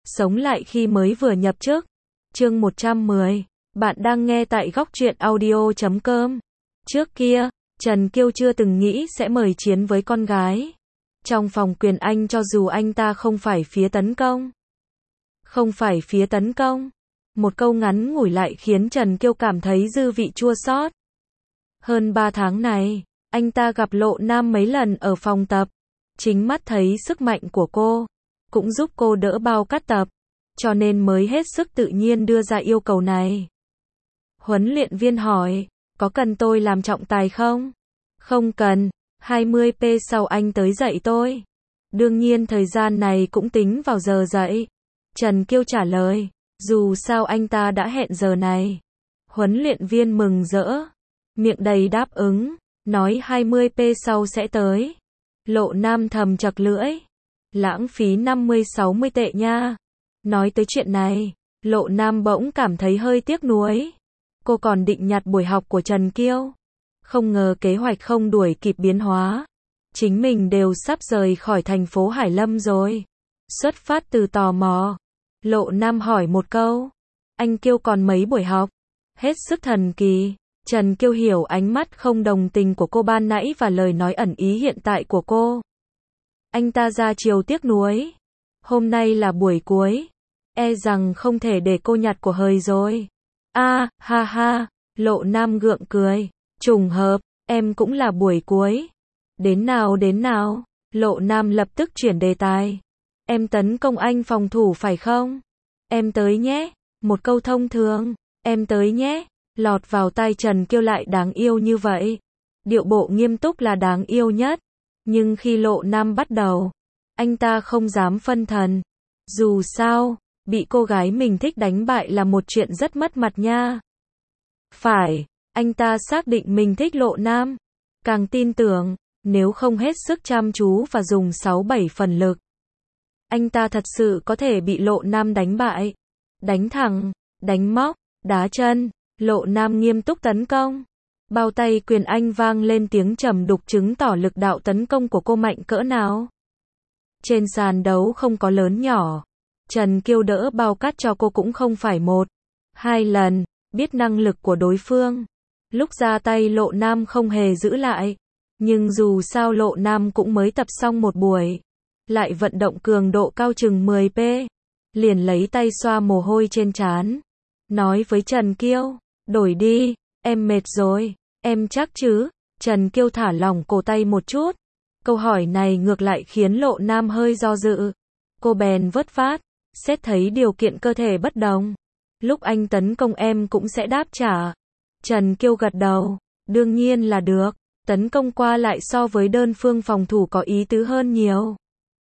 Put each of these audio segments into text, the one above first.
Sống lại khi mới vừa nhập chức. Chương 110. Bạn đang nghe tại góc truyện audio.com. Trước kia, Trần Kiêu chưa từng nghĩ sẽ mời chiến với con gái. Trong phòng quyền Anh cho dù anh ta không phải phía tấn công. Không phải phía tấn công. Một câu ngắn ngủi lại khiến Trần Kiêu cảm thấy dư vị chua xót. Hơn 3 tháng này, anh ta gặp Lộ Nam mấy lần ở phòng tập. Chính mắt thấy sức mạnh của cô, cũng giúp cô đỡ bao cát tập, cho nên mới hết sức tự nhiên đưa ra yêu cầu này. Huấn luyện viên hỏi, có cần tôi làm trọng tài không? Không cần, 20p sau anh tới dạy tôi. Đương nhiên thời gian này cũng tính vào giờ dạy. Trần Kiêu trả lời, dù sao anh ta đã hẹn giờ này. Huấn luyện viên mừng rỡ, miệng đầy đáp ứng, nói 20p sau sẽ tới. Lộ Nam thầm chật lưỡi, lãng phí 50-60 tệ nha. Nói tới chuyện này, Lộ Nam bỗng cảm thấy hơi tiếc nuối. Cô còn định nhặt buổi học của Trần Kiêu. Không ngờ kế hoạch không đuổi kịp biến hóa. Chính mình đều sắp rời khỏi thành phố Hải Lâm rồi. Xuất phát từ tò mò, Lộ Nam hỏi một câu, anh Kiêu còn mấy buổi học? Hết sức thần kỳ. Trần Kiêu hiểu ánh mắt không đồng tình của cô ban nãy và lời nói ẩn ý hiện tại của cô. Anh ta ra chiều tiếc nuối. Hôm nay là buổi cuối. E rằng không thể để cô nhặt của hời rồi. Ha ha, Lộ Nam gượng cười. Trùng hợp, em cũng là buổi cuối. Đến nào, Lộ Nam lập tức chuyển đề tài. Em tấn công anh phòng thủ phải không? Em tới nhé. Một câu thông thường, em tới nhé, lọt vào tai Trần Kiêu lại đáng yêu như vậy. Điệu bộ nghiêm túc là đáng yêu nhất. Nhưng khi Lộ Nam bắt đầu, anh ta không dám phân thần. Dù sao, bị cô gái mình thích đánh bại là một chuyện rất mất mặt nha. Phải, anh ta xác định mình thích Lộ Nam. Càng tin tưởng, nếu không hết sức chăm chú và dùng 6-7 phần lực, anh ta thật sự có thể bị Lộ Nam đánh bại. Đánh thẳng, đánh móc, đá chân, Lộ Nam nghiêm túc tấn công. Bao tay quyền Anh vang lên tiếng trầm đục chứng tỏ lực đạo tấn công của cô mạnh cỡ nào. Trên sàn đấu không có lớn nhỏ. Trần Kiêu đỡ bao cát cho cô cũng không phải 1-2 lần, biết năng lực của đối phương. Lúc ra tay Lộ Nam không hề giữ lại. Nhưng dù sao Lộ Nam cũng mới tập xong một buổi. Lại vận động cường độ cao chừng 10p. Liền lấy tay xoa mồ hôi trên trán. Nói với Trần Kiêu, đổi đi, em mệt rồi, em chắc chứ? Trần Kiêu thả lỏng cổ tay một chút. Câu hỏi này ngược lại khiến Lộ Nam hơi do dự. Cô bèn vớt vát, xét thấy điều kiện cơ thể bất đồng. Lúc anh tấn công em cũng sẽ đáp trả. Trần Kiêu gật đầu, đương nhiên là được, tấn công qua lại so với đơn phương phòng thủ có ý tứ hơn nhiều.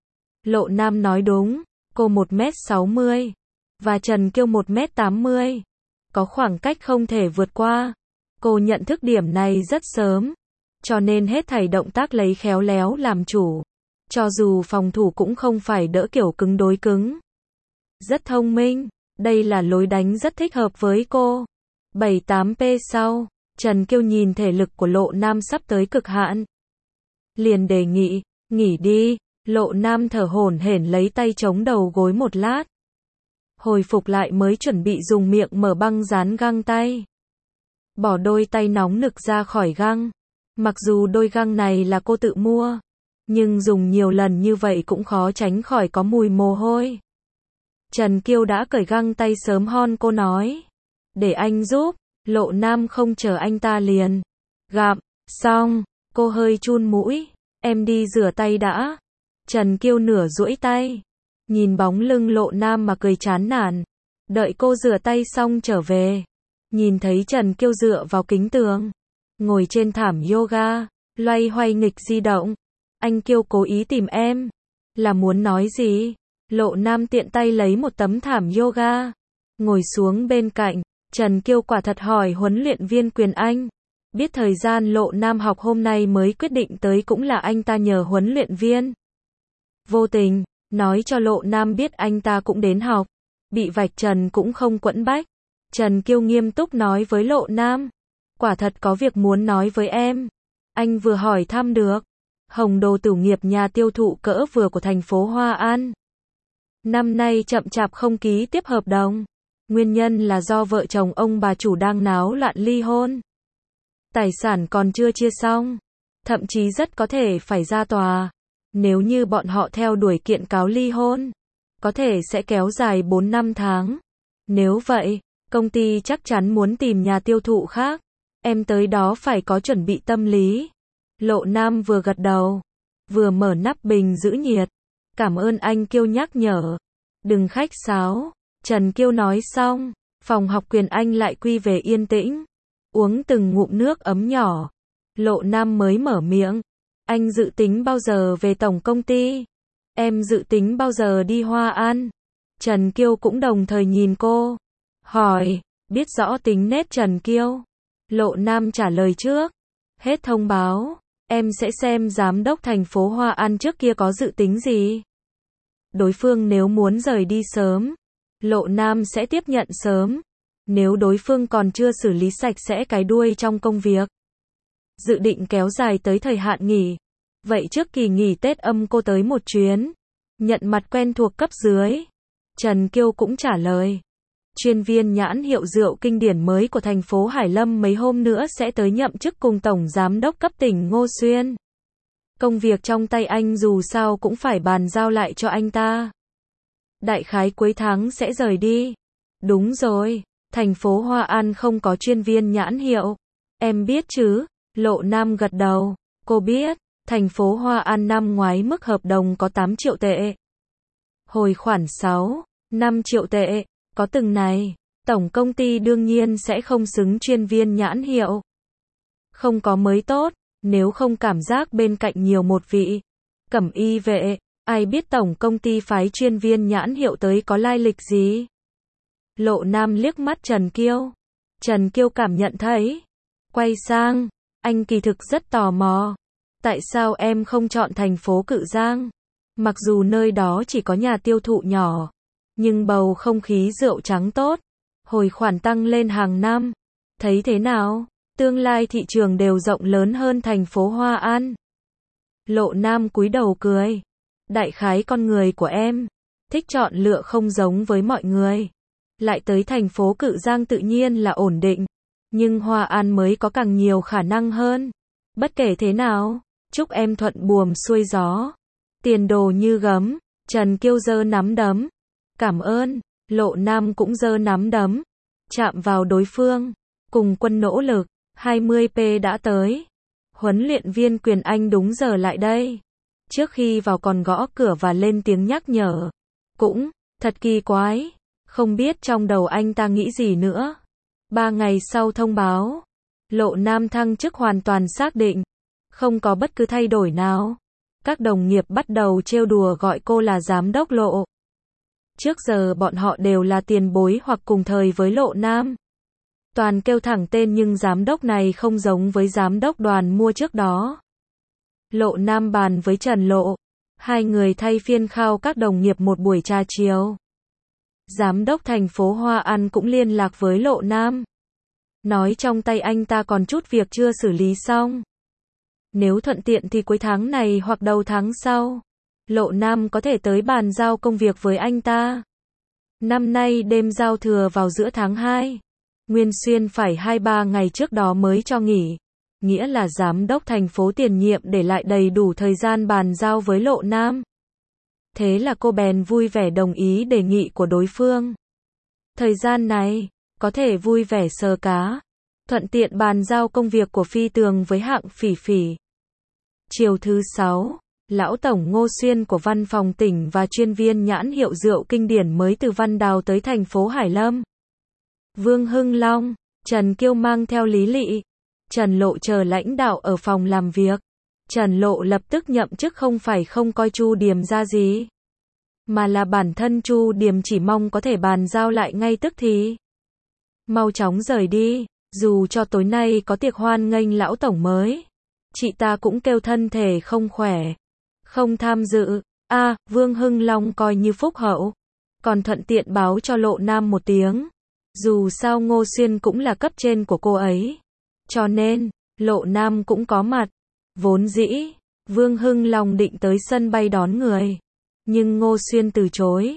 Lộ Nam nói đúng, cô 1m60, và Trần Kiêu 1m80. Có khoảng cách không thể vượt qua. Cô nhận thức điểm này rất sớm, cho nên hết thảy động tác lấy khéo léo làm chủ. Cho dù phòng thủ cũng không phải đỡ kiểu cứng đối cứng. Rất thông minh, đây là lối đánh rất thích hợp với cô. 7-8p sau, Trần Kiêu nhìn thể lực của Lộ Nam sắp tới cực hạn. Liền đề nghị, nghỉ đi. Lộ Nam thở hổn hển lấy tay chống đầu gối một lát. Hồi phục lại mới chuẩn bị dùng miệng mở băng dán găng tay. Bỏ đôi tay nóng nực ra khỏi găng. Mặc dù đôi găng này là cô tự mua, nhưng dùng nhiều lần như vậy cũng khó tránh khỏi có mùi mồ hôi. Trần Kiêu đã cởi găng tay sớm hon cô nói. Để anh giúp. Lộ Nam không chờ anh ta liền. Gặp, xong, cô hơi chun mũi. Em đi rửa tay đã. Trần Kiêu nửa duỗi tay. Nhìn bóng lưng Lộ Nam mà cười chán nản. Đợi cô rửa tay xong trở về. Nhìn thấy Trần Kiêu dựa vào kính tường. Ngồi trên thảm yoga. Loay hoay nghịch di động. Anh Kiêu cố ý tìm em. Là muốn nói gì? Lộ Nam tiện tay lấy một tấm thảm yoga. Ngồi xuống bên cạnh. Trần Kiêu quả thật hỏi huấn luyện viên quyền Anh. Biết thời gian Lộ Nam học hôm nay mới quyết định tới cũng là anh ta nhờ huấn luyện viên. Vô tình, nói cho Lộ Nam biết anh ta cũng đến học. Bị vạch trần cũng không quẫn bách. Trần Kiêu nghiêm túc nói với Lộ Nam. Quả thật có việc muốn nói với em. Anh vừa hỏi thăm được. Hồng Đồ Tử Nghiệp nhà tiêu thụ cỡ vừa của thành phố Hoa An. năm nay chậm chạp không ký tiếp hợp đồng. Nguyên nhân là do vợ chồng ông bà chủ đang náo loạn ly hôn. Tài sản còn chưa chia xong, thậm chí rất có thể phải ra tòa. Nếu như bọn họ theo đuổi kiện cáo ly hôn, có thể sẽ kéo dài 4-5 tháng. Nếu vậy, công ty chắc chắn muốn tìm nhà tiêu thụ khác. Em tới đó phải có chuẩn bị tâm lý. Lộ Nam vừa gật đầu, vừa mở nắp bình giữ nhiệt. Cảm ơn anh Kiêu nhắc nhở. Đừng khách sáo. Trần Kiêu nói xong, phòng học Quyền Anh lại quy về yên tĩnh. Uống từng ngụm nước ấm nhỏ. Lộ Nam mới mở miệng. Anh dự tính bao giờ về tổng công ty? Em dự tính bao giờ đi Hoa An? Trần Kiêu cũng đồng thời nhìn cô. Hỏi, biết rõ tính nết Trần Kiêu. Lộ Nam trả lời trước. Hết thông báo, em sẽ xem giám đốc thành phố Hoa An trước kia có dự tính gì. Đối phương nếu muốn rời đi sớm, Lộ Nam sẽ tiếp nhận sớm. Nếu đối phương còn chưa xử lý sạch sẽ cái đuôi trong công việc, dự định kéo dài tới thời hạn nghỉ. Vậy trước kỳ nghỉ Tết âm cô tới một chuyến, nhận mặt quen thuộc cấp dưới. Trần Kiêu cũng trả lời. Chuyên viên nhãn hiệu rượu kinh điển mới của thành phố Hải Lâm mấy hôm nữa sẽ tới nhậm chức cùng Tổng Giám đốc cấp tỉnh Ngô Xuyên. Công việc trong tay anh dù sao cũng phải bàn giao lại cho anh ta. Đại khái cuối tháng sẽ rời đi. Đúng rồi, thành phố Hoa An không có chuyên viên nhãn hiệu. Em biết chứ? Lộ Nam gật đầu. Cô biết, thành phố Hoa An năm ngoái mức hợp đồng có 8 triệu tệ. Hồi khoản 6-5 triệu tệ. Có từng này, tổng công ty đương nhiên sẽ không xứng chuyên viên nhãn hiệu. Không có mới tốt, nếu không cảm giác bên cạnh nhiều một vị cẩm y vệ, ai biết tổng công ty phái chuyên viên nhãn hiệu tới có lai lịch gì. Lộ Nam liếc mắt Trần Kiêu. Trần Kiêu cảm nhận thấy. Quay sang, anh kỳ thực rất tò mò. Tại sao em không chọn thành phố Cự Giang? Mặc dù nơi đó chỉ có nhà tiêu thụ nhỏ, nhưng bầu không khí rượu trắng tốt, hồi khoản tăng lên hàng năm. Thấy thế nào? Tương lai thị trường đều rộng lớn hơn thành phố Hoa An. Lộ Nam cúi đầu cười. Đại khái con người của em, thích chọn lựa không giống với mọi người. Lại tới thành phố Cự Giang tự nhiên là ổn định, nhưng Hoa An mới có càng nhiều khả năng hơn. Bất kể thế nào, chúc em thuận buồm xuôi gió. Tiền đồ như gấm. Trần Kiêu giơ nắm đấm. Cảm ơn. Lộ Nam cũng giơ nắm đấm. Chạm vào đối phương. Cùng quân nỗ lực. 20p đã tới. Huấn luyện viên Quyền Anh đúng giờ lại đây. Trước khi vào còn gõ cửa và lên tiếng nhắc nhở. Cũng, thật kỳ quái. Không biết trong đầu anh ta nghĩ gì nữa. 3 ngày sau thông báo. Lộ Nam thăng chức hoàn toàn xác định. Không có bất cứ thay đổi nào. Các đồng nghiệp bắt đầu trêu đùa gọi cô là giám đốc Lộ. Trước giờ bọn họ đều là tiền bối hoặc cùng thời với Lộ Nam. Toàn kêu thẳng tên nhưng giám đốc này không giống với giám đốc Đoàn Mua trước đó. Lộ Nam bàn với Trần Lộ. Hai người thay phiên khao các đồng nghiệp một buổi trà chiều. Giám đốc thành phố Hoa An cũng liên lạc với Lộ Nam. Nói trong tay anh ta còn chút việc chưa xử lý xong. Nếu thuận tiện thì cuối tháng này hoặc đầu tháng sau, Lộ Nam có thể tới bàn giao công việc với anh ta. Năm nay đêm giao thừa vào giữa tháng 2. Nguyên Xuyên phải 2-3 ngày trước đó mới cho nghỉ. Nghĩa là giám đốc thành phố tiền nhiệm để lại đầy đủ thời gian bàn giao với Lộ Nam. Thế là cô bèn vui vẻ đồng ý đề nghị của đối phương. Thời gian này, có thể vui vẻ sờ cá. Thuận tiện bàn giao công việc của Phi Tường với Hạng Phỉ Phỉ. Chiều thứ 6, Lão Tổng Ngô Xuyên của văn phòng tỉnh và chuyên viên nhãn hiệu rượu kinh điển mới từ Văn Đào tới thành phố Hải Lâm. Vương Hưng Long, Trần Kiêu mang theo Lý Lị. Trần Lộ chờ lãnh đạo ở phòng làm việc. Trần Lộ lập tức nhậm chức không phải không coi Chu Điềm ra gì, mà là bản thân Chu Điềm chỉ mong có thể bàn giao lại ngay tức thì. Mau chóng rời đi, dù cho tối nay có tiệc hoan nghênh lão tổng mới. Chị ta cũng kêu thân thể không khỏe, không tham dự. Vương Hưng Long coi như phúc hậu, còn thuận tiện báo cho Lộ Nam một tiếng. Dù sao Ngô Xuyên cũng là cấp trên của cô ấy, cho nên Lộ Nam cũng có mặt. Vốn dĩ Vương Hưng Long định tới sân bay đón người, nhưng Ngô Xuyên từ chối.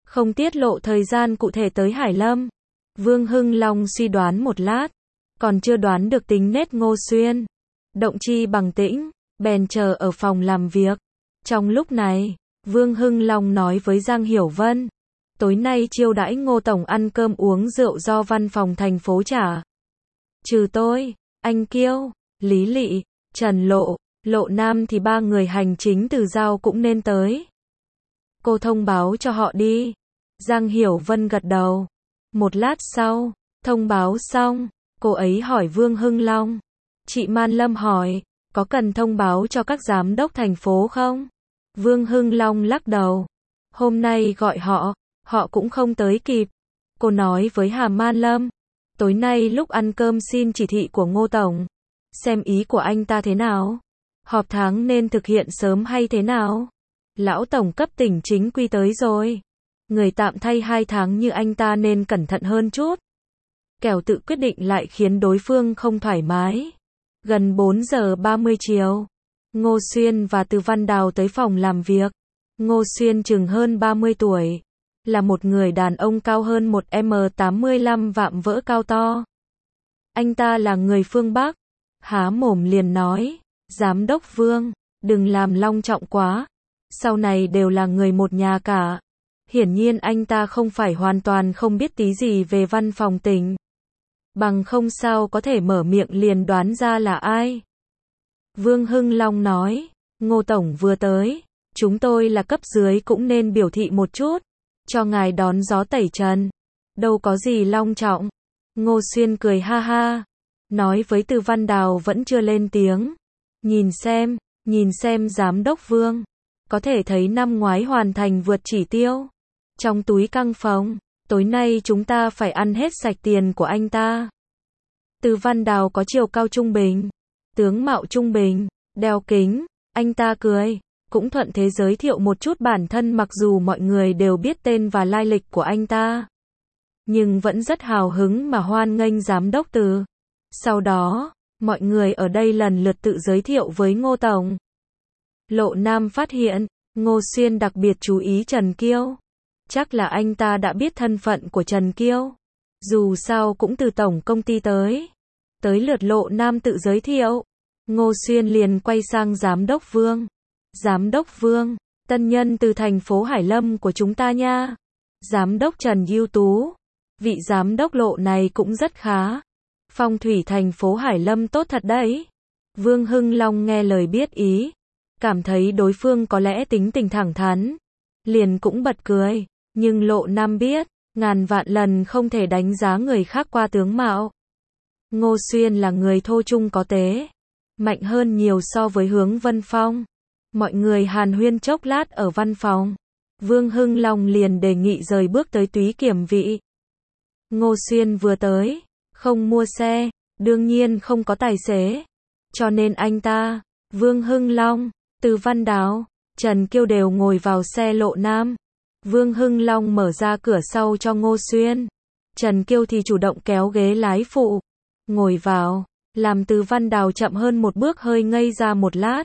không tiết lộ thời gian cụ thể tới Hải Lâm. Vương Hưng Long suy đoán một lát, còn chưa đoán được tính nết Ngô Xuyên. Động chi bằng tĩnh, bèn chờ ở phòng làm việc. Trong lúc này, Vương Hưng Long nói với Giang Hiểu Vân, tối nay chiêu đãi Ngô Tổng ăn cơm uống rượu do văn phòng thành phố trả. Trừ tôi, anh Kiêu, Lý Lị, Trần Lộ, Lộ Nam thì 3 người hành chính từ giao cũng nên tới. Cô thông báo cho họ đi. Giang Hiểu Vân gật đầu. Một lát sau, thông báo xong, cô ấy hỏi Vương Hưng Long. Chị Man Lâm hỏi, có cần thông báo cho các giám đốc thành phố không? Vương Hưng Long lắc đầu. Hôm nay gọi họ cũng không tới kịp. Cô nói với Hà Man Lâm, tối nay lúc ăn cơm xin chỉ thị của Ngô Tổng. Xem ý của anh ta thế nào? Họp tháng nên thực hiện sớm hay thế nào? Lão Tổng cấp tỉnh chính quy tới rồi. Người tạm thay 2 tháng như anh ta nên cẩn thận hơn chút. Kẻo tự quyết định lại khiến đối phương không thoải mái. Gần 4 giờ 30 chiều, Ngô Xuyên và Từ Văn Đào tới phòng làm việc. Ngô Xuyên chừng hơn 30 tuổi. Là một người đàn ông cao hơn 1m85 vạm vỡ cao to. Anh ta là người phương Bắc. Há mồm liền nói, Giám đốc Vương, đừng làm long trọng quá. Sau này đều là người một nhà cả. Hiển nhiên anh ta không phải hoàn toàn không biết tí gì về văn phòng tỉnh. Bằng không sao có thể mở miệng liền đoán ra là ai. Vương Hưng Long nói, Ngô Tổng vừa tới, chúng tôi là cấp dưới cũng nên biểu thị một chút, cho ngài đón gió tẩy trần. Đâu có gì long trọng. Ngô Xuyên cười ha ha, nói với Từ Văn Đào vẫn chưa lên tiếng. Nhìn xem Giám đốc Vương, có thể thấy năm ngoái hoàn thành vượt chỉ tiêu. Trong túi căng phòng, tối nay chúng ta phải ăn hết sạch tiền của anh ta. Từ Văn Đào có chiều cao trung bình, tướng mạo trung bình, đeo kính, anh ta cười, cũng thuận thế giới thiệu một chút bản thân mặc dù mọi người đều biết tên và lai lịch của anh ta. Nhưng vẫn rất hào hứng mà hoan nghênh giám đốc Từ. Sau đó, mọi người ở đây lần lượt tự giới thiệu với Ngô Tổng. Lộ Nam phát hiện, Ngô Xuyên đặc biệt chú ý Trần Kiêu. Chắc là anh ta đã biết thân phận của Trần Kiêu. Dù sao cũng từ tổng công ty tới. Tới lượt Lộ Nam tự giới thiệu. Ngô Xuyên liền quay sang Giám đốc Vương. Giám đốc Vương, tân nhân từ thành phố Hải Lâm của chúng ta nha. Giám đốc Trần ưu tú. Vị giám đốc Lộ này cũng rất khá. Phong thủy thành phố Hải Lâm tốt thật đấy. Vương Hưng Long nghe lời biết ý. Cảm thấy đối phương có lẽ tính tình thẳng thắn. Liền cũng bật cười. Nhưng Lộ Nam biết, ngàn vạn lần không thể đánh giá người khác qua tướng mạo. Ngô Xuyên là người thô trung có tế. Mạnh hơn nhiều so với Hướng Vân Phong. Mọi người hàn huyên chốc lát ở văn phòng. Vương Hưng Long liền đề nghị rời bước tới Túy Kiểm Vị. Ngô Xuyên vừa tới, không mua xe, đương nhiên không có tài xế. Cho nên anh ta, Vương Hưng Long, Từ Văn Đào, Trần Kiêu đều ngồi vào xe Lộ Nam. Vương Hưng Long mở ra cửa sau cho Ngô Xuyên. Trần Kiêu thì chủ động kéo ghế lái phụ. Ngồi vào, làm Từ Văn Đào chậm hơn một bước hơi ngây ra một lát.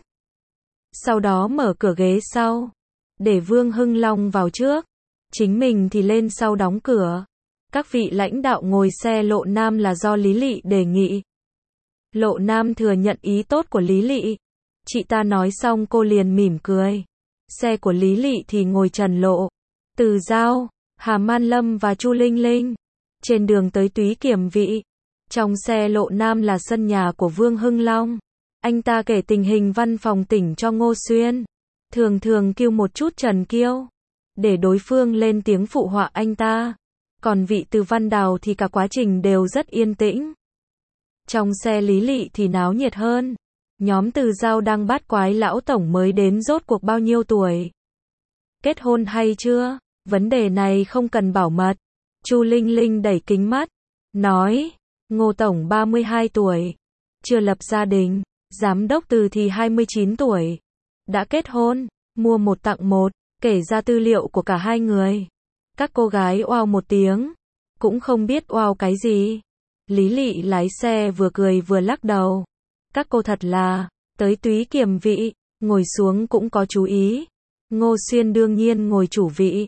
Sau đó mở cửa ghế sau. Để Vương Hưng Long vào trước. Chính mình thì lên sau đóng cửa. Các vị lãnh đạo ngồi xe Lộ Nam là do Lý Lị đề nghị. Lộ Nam thừa nhận ý tốt của Lý Lị. Chị ta nói xong cô liền mỉm cười. Xe của Lý Lị thì ngồi Trần Lộ, Từ Giao, Hà Man Lâm và Chu Linh Linh. Trên đường tới Túy Kiểm Vị. Trong xe Lộ Nam là sân nhà của Vương Hưng Long. Anh ta kể tình hình văn phòng tỉnh cho Ngô Xuyên. Thường kêu một chút Trần Kiêu. Để đối phương lên tiếng phụ họa anh ta. Còn vị Từ Văn Đào thì cả quá trình đều rất yên tĩnh. Trong xe Lý Lị thì náo nhiệt hơn. Nhóm Từ Giao đang bát quái lão tổng mới đến rốt cuộc bao nhiêu tuổi. Kết hôn hay chưa? Vấn đề này không cần bảo mật. Chu Linh Linh đẩy kính mắt. Nói, Ngô Tổng 32 tuổi. Chưa lập gia đình. Giám đốc Từ thì 29 tuổi. Đã kết hôn, mua một tặng một, kể ra tư liệu của cả hai người. Các cô gái oao một tiếng. Cũng không biết oao cái gì. Lý Lị lái xe vừa cười vừa lắc đầu. Các cô thật là, tới Túy Kiểm Vị, ngồi xuống cũng có chú ý. Ngô Xuyên đương nhiên ngồi chủ vị.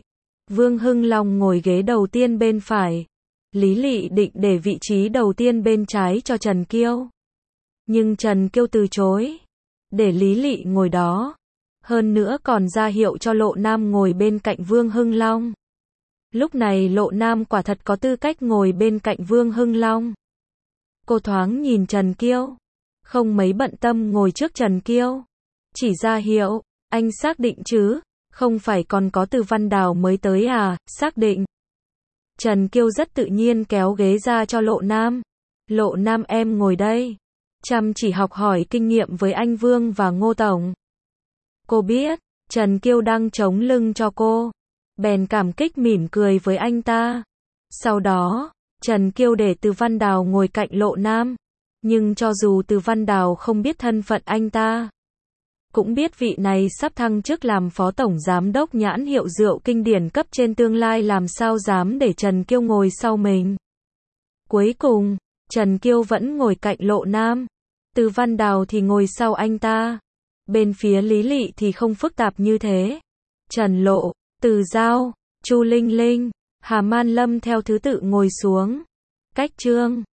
Vương Hưng Long ngồi ghế đầu tiên bên phải. Lý Lị định để vị trí đầu tiên bên trái cho Trần Kiêu. Nhưng Trần Kiêu từ chối. Để Lý Lị ngồi đó. Hơn nữa còn ra hiệu cho Lộ Nam ngồi bên cạnh Vương Hưng Long. Lúc này Lộ Nam quả thật có tư cách ngồi bên cạnh Vương Hưng Long. Cô thoáng nhìn Trần Kiêu. Không mấy bận tâm ngồi trước Trần Kiêu. Chỉ ra hiệu, anh xác định chứ, không phải còn có Từ Văn Đào mới tới à, xác định. Trần Kiêu rất tự nhiên kéo ghế ra cho Lộ Nam. Lộ Nam em ngồi đây. Chăm chỉ học hỏi kinh nghiệm với anh Vương và Ngô Tổng. Cô biết, Trần Kiêu đang chống lưng cho cô. Bèn cảm kích mỉm cười với anh ta. Sau đó, Trần Kiêu để Từ Văn Đào ngồi cạnh Lộ Nam. Nhưng cho dù Từ Văn Đào không biết thân phận anh ta, cũng biết vị này sắp thăng chức làm phó tổng giám đốc nhãn hiệu rượu kinh điển cấp trên tương lai, làm sao dám để Trần Kiêu ngồi sau mình. Cuối cùng, Trần Kiêu vẫn ngồi cạnh Lộ Nam. Từ Văn Đào thì ngồi sau anh ta. Bên phía Lý Lị thì không phức tạp như thế. Trần Lộ, Từ Giao, Chu Linh Linh, Hà Man Lâm theo thứ tự ngồi xuống. Cách Trương